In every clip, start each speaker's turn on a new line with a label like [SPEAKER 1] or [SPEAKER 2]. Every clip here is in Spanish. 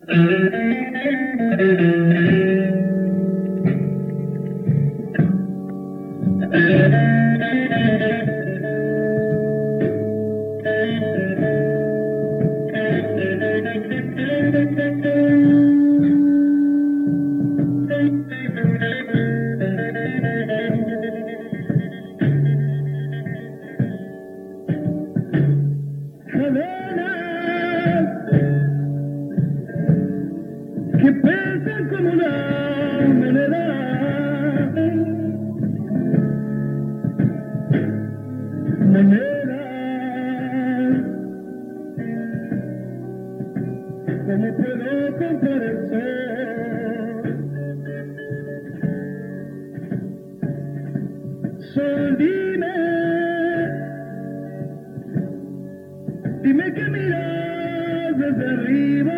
[SPEAKER 1] Que pesan como una moneda, moneda, ¿cómo puedo comprar el sol? Sol, dime que miras desde arriba.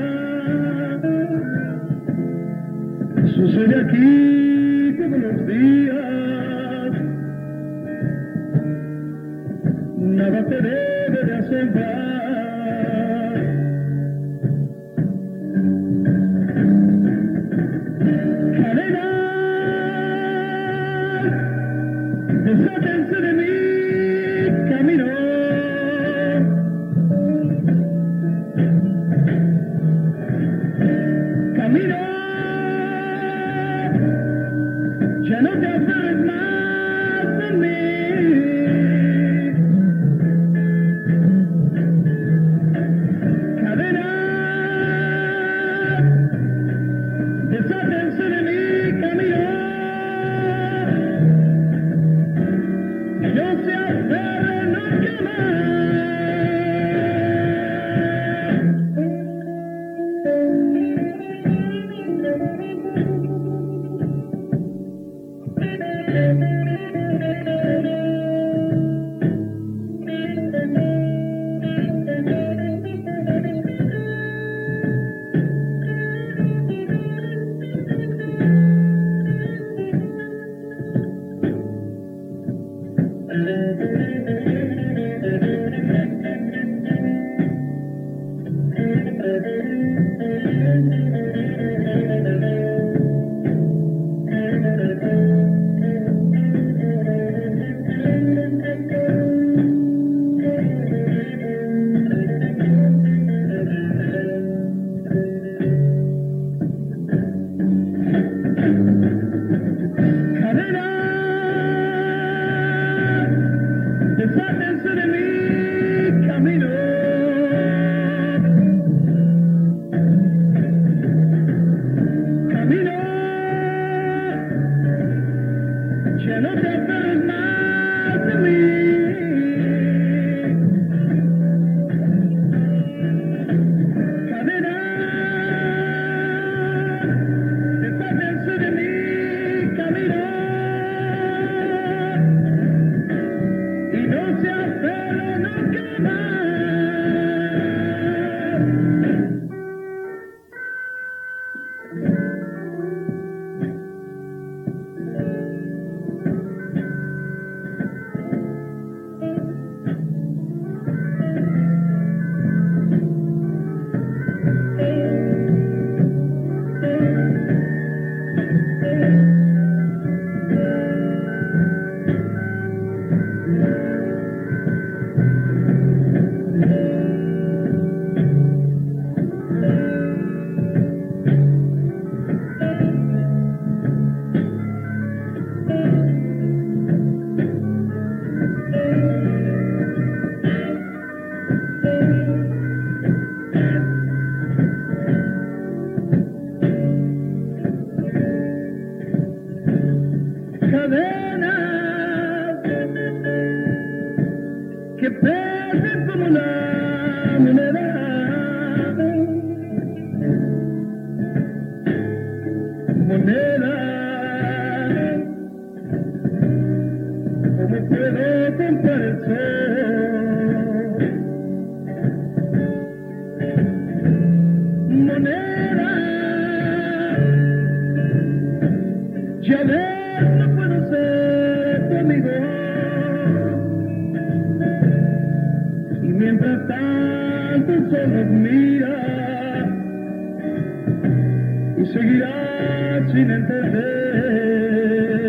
[SPEAKER 1] Sucede aquí todos los días, nada te debe de asombrar. Cadena, desátense de mi camino. Camino. Ya no te aferres más a mí. Cadena, desátense de mi camino. Y no se aferren nunca más. Desátense de mi camino. Camino, ya no te aferres más de mí. Cadena, desátense de mi camino. Y no se aferren nunca más. Cadenas que pesan como la moneda, moneda, ¿cómo puedo comprar el sol? Moneda, ya ves, no puedo ser tu amigo. Y mientras tanto solo mira y seguirás sin entender